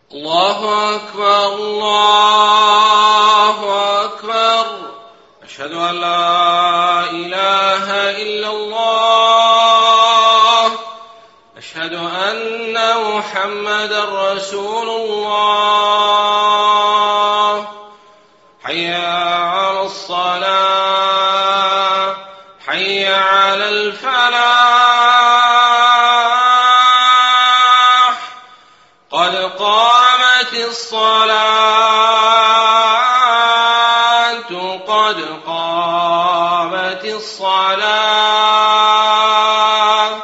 الله أكبر الله أكبر. أشهد أن لا إله إلا الله. أشهد أن محمدا رسول الله. حي على الصلاة حي على الفلاح. قد قامت الصلاة قد قامت الصلاة.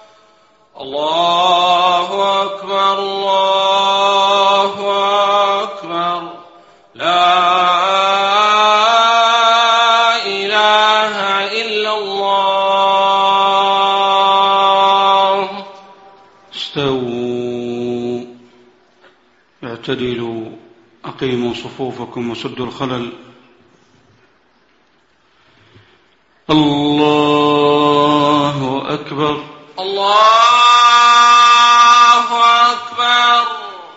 الله أكبر الله أكبر. لا إله إلا الله. استووا اعتدلوا أقيموا صفوفكم وسدوا الخلل. الله أكبر الله أكبر.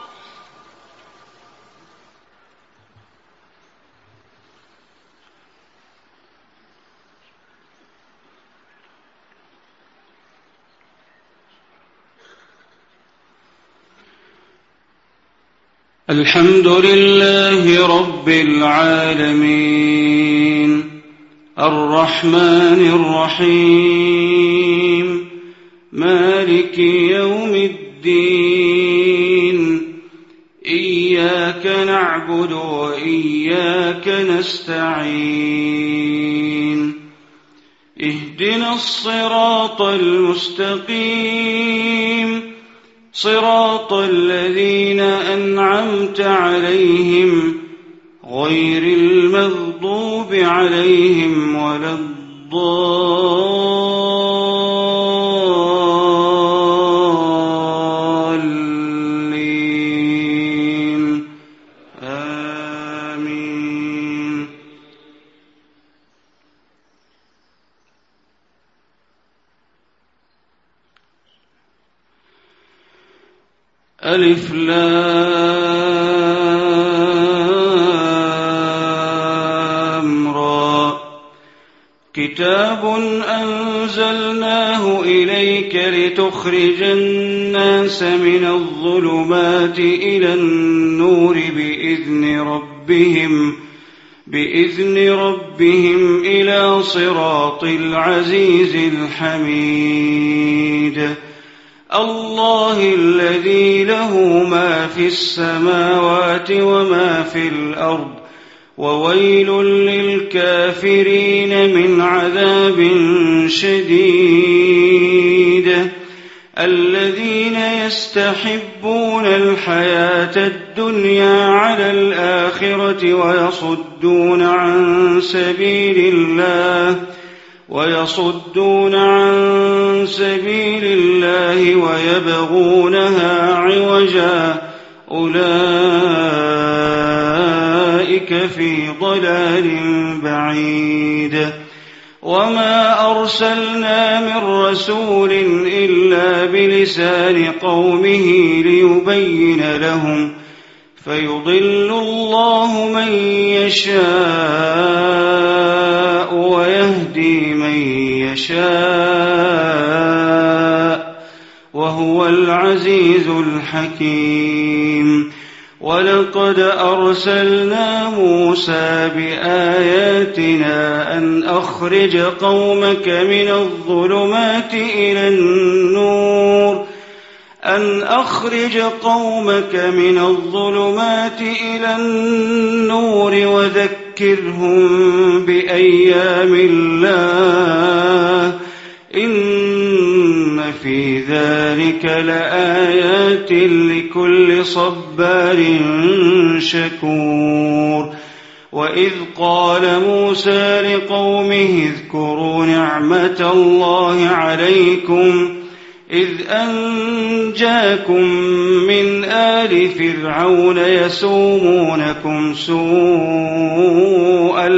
الحمد لله رب العالمين الرحمن الرحيم مالك يوم الدين. إياك نعبد وإياك نستعين. اهدنا الصراط المستقيم صراط الذين أنعمت عليهم غير المغضوب عليهم ولا الضالين. آمين. ألف لام را. كتاب أنزلناه إليك لتخرج الناس من الظلمات إلى النور بإذن ربهم إلى صراط العزيز الحميد. الله الذي له ما في السماوات وما في الأرض وويل للكافرين من عذاب شديد. الذين يستحبون الحياة الدنيا على الآخرة ويصدون عن سبيل الله ويبغونها عوجا أولئك في ضلال بعيد. وما أرسلنا من رسول إلا بلسان قومه ليبين لهم فيضل الله من يشاء ويهدي من يشاء وهو العزيز الحكيم. ولقد أرسلنا موسى بآياتنا أن أخرج قومك من الظلمات إلى النور وذكرهم بأيام الله. إن في ذلك لآيات لكل صبار شكور. وإذ قال موسى لقومه اذكروا نعمة الله عليكم إذ أنجاكم من آل فرعون يسومونكم سوء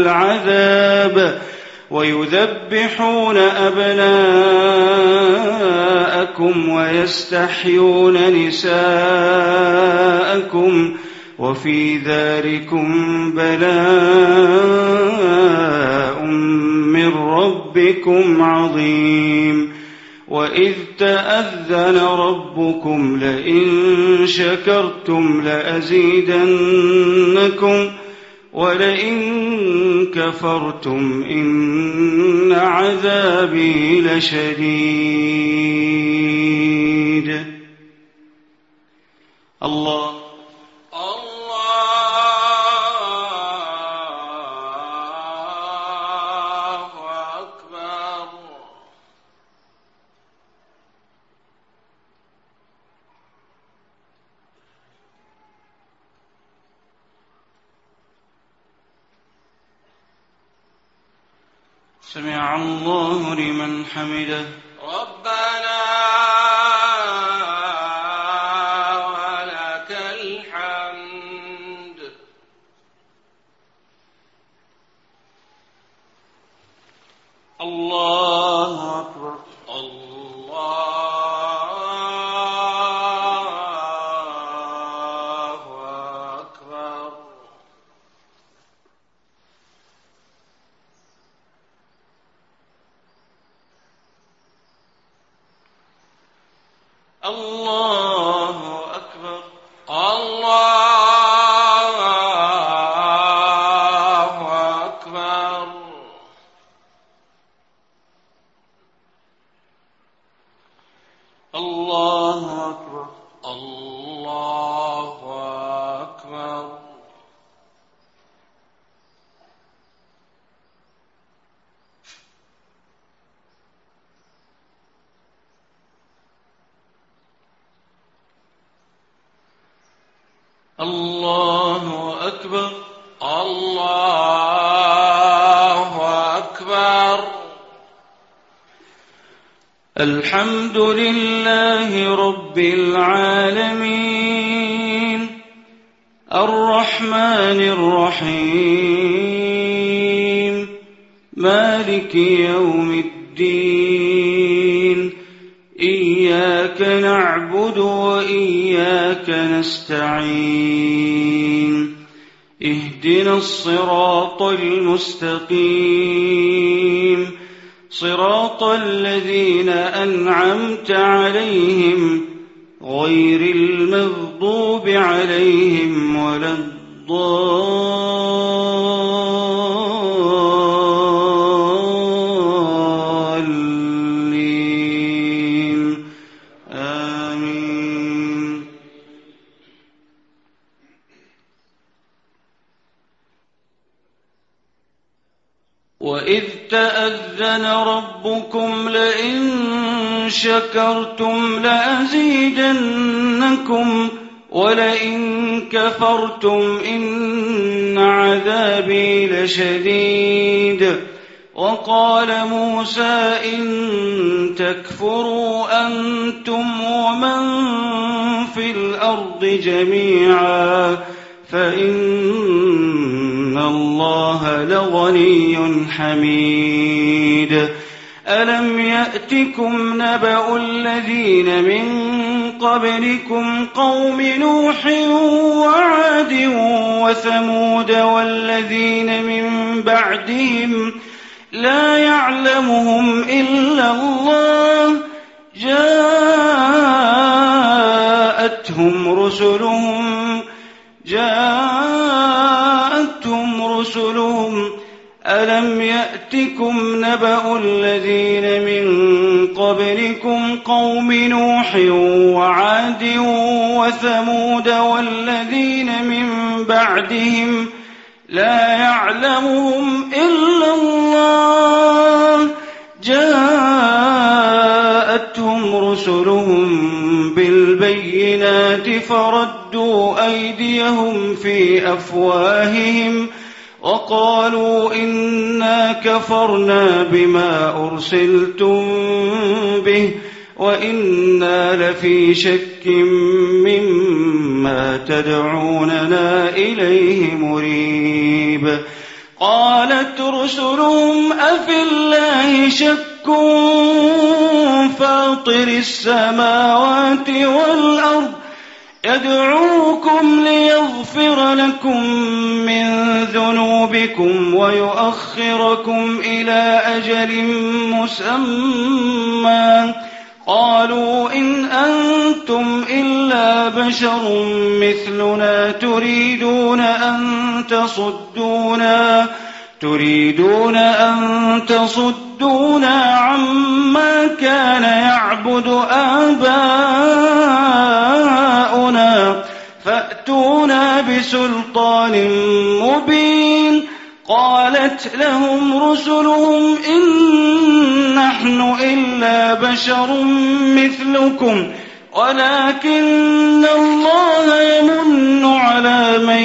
العذاب ويذبحون أبناءكم أبناءكم ويستحيون نساءكم وفي ذلكم بلاء من ربكم عظيم وإذ تأذن ربكم لئن شكرتم لأزيدنكم ولئن كفرتم إن عذابي لشديد. الله أكبر. سمع الله لمن حمده. ربنا ولك الحمد. الله أكبر. الله أكبر. الله أكبر. الله أكبر. الله أكبر. الله أكبر. الله أكبر. الله أكبر. الحمد لله رب العالمين الرحمن الرحيم مالك يوم الدين إياك نعبد وإياك نستعين اهدنا الصراط المستقيم صراط الذين أنعمت عليهم غير المغضوب عليهم ولا الضالين آمين. وإذ تأذن ربكم لئن شكرتم لأزيدنكم ولئن كفرتم إن عذابي لشديد. وقال موسى إن تكفروا أنتم ومن في الأرض جميعا فإن الله لغني حميد. ألم يأتكم نبأ الذين من قبلكم قوم نوح وعاد وثمود والذين من بعدهم لا يعلمهم إلا الله جاءتهم رسلهم ألم يأتكم نبأ الذين من قبلكم قوم نوح وعاد وثمود والذين من بعدهم لا يعلمهم إلا الله جاءتهم رسلهم بالبينات فردوا أيديهم في أفواههم وقالوا إنا كفرنا بما أرسلتم به وإنا لفي شك مما تدعوننا إليه مريب. قالت رسلهم أفي الله شك فاطر السماوات والأرض يدعوكم ليغفر لكم من ذنوبكم ويؤخركم إلى أجل مسمى قالوا إن أنتم إلا بشر مثلنا تريدون أن تصدونا عما كان يعبد آباؤنا فأتونا بسلطان مبين قالت لهم رسلهم إن نحن إلا بشر مثلكم ولكن الله يمن على من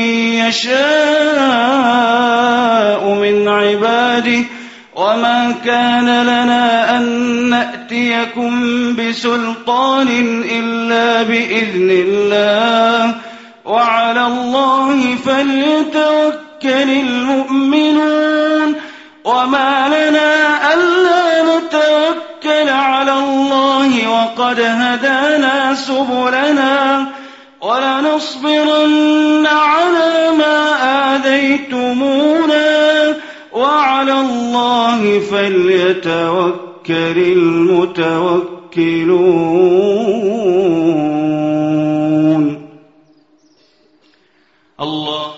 يشاء من عباده وما كان لنا أن نأتيكم بسلطان إلا بإذن الله وعلى الله فليتوكل المؤمنون وما لنا ألا نتوكل على الله وقد هدانا سبلنا ولنصبرن على ما آذيتمونا وعلى الله فليتوكل المتوكلون. الله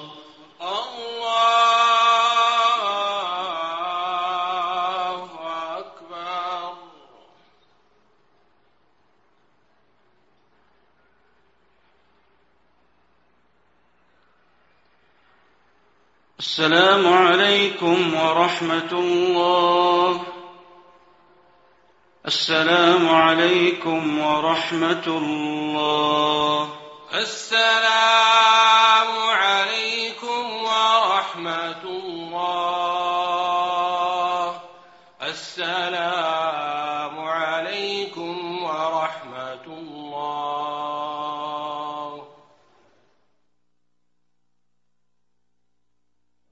أكبر. السلام عليكم ورحمة الله. السلام عليكم ورحمة الله. السلام عليكم ورحمة الله. السلام